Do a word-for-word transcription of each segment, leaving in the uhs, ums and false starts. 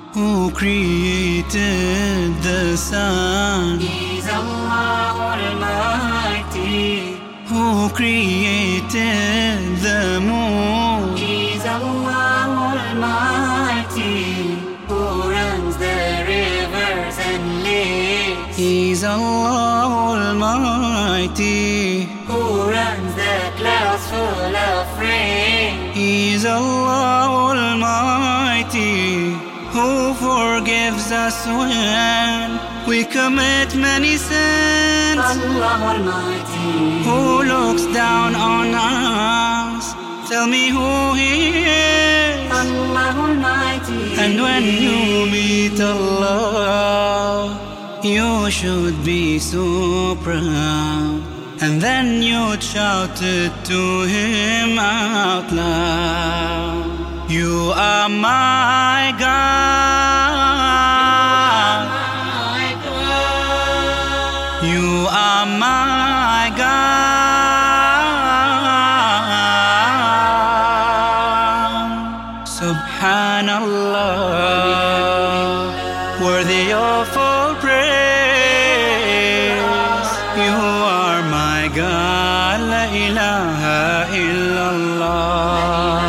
Who created the sun? He's Allah Almighty. Who created the moon? He's Allah Almighty. Who runs the rivers and lakes? He's Allah Almighty. Who runs the clouds full of rain? He's Allah Almighty. Who forgives us when we commit many sins? Allah Almighty. Who looks down on us? Tell me who He is. Allah Almighty. And when you meet Allah, you should be so proud. And then you'd shout it to Him out loud. You are my God. You are my God. Subhanallah, worthy of all praise. You are my God, la ilaha illallah.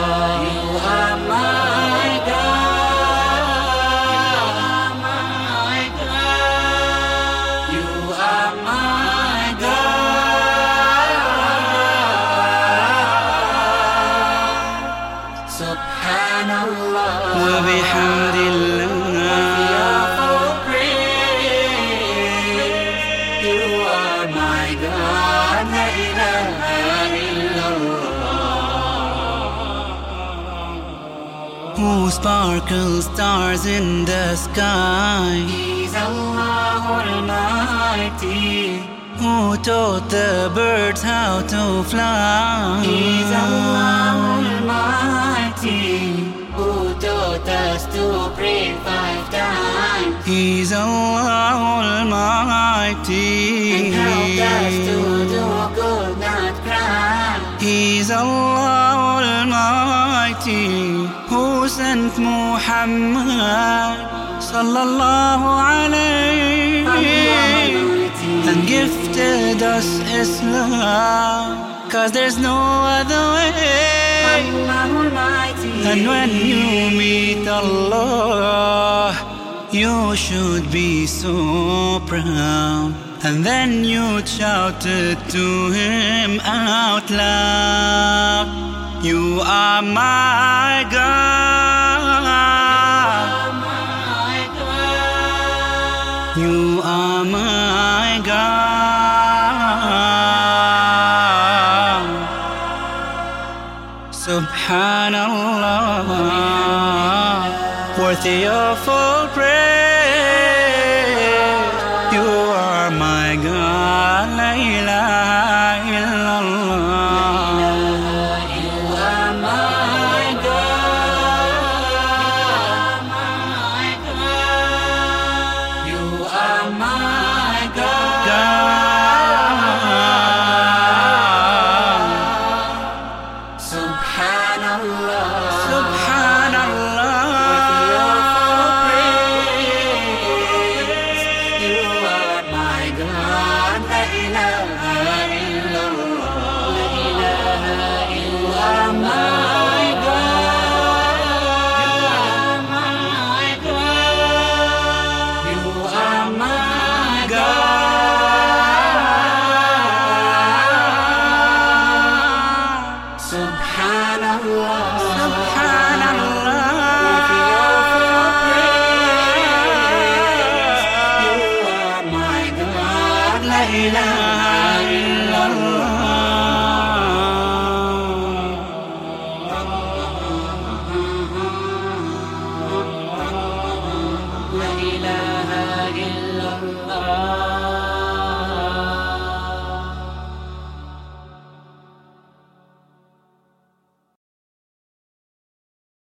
Subhanallah, wa bihamdillah. You are my God, la ilaha illallah. Who sparkles stars in the sky? He's Allah Almighty. Who taught the birds how to fly? He's Allah Almighty. Who taught us to pray five times? He's Allah Almighty. And helped us to do good, not crime. He's Allah Almighty. Who sent Muhammad sallallahu alayhi and gifted us Islam, 'cause there's no other way. And when you meet Allah, you should be so proud. And then you shout it to Him out loud. You are my God. You are my God. Subhanallah, worthy of all praise.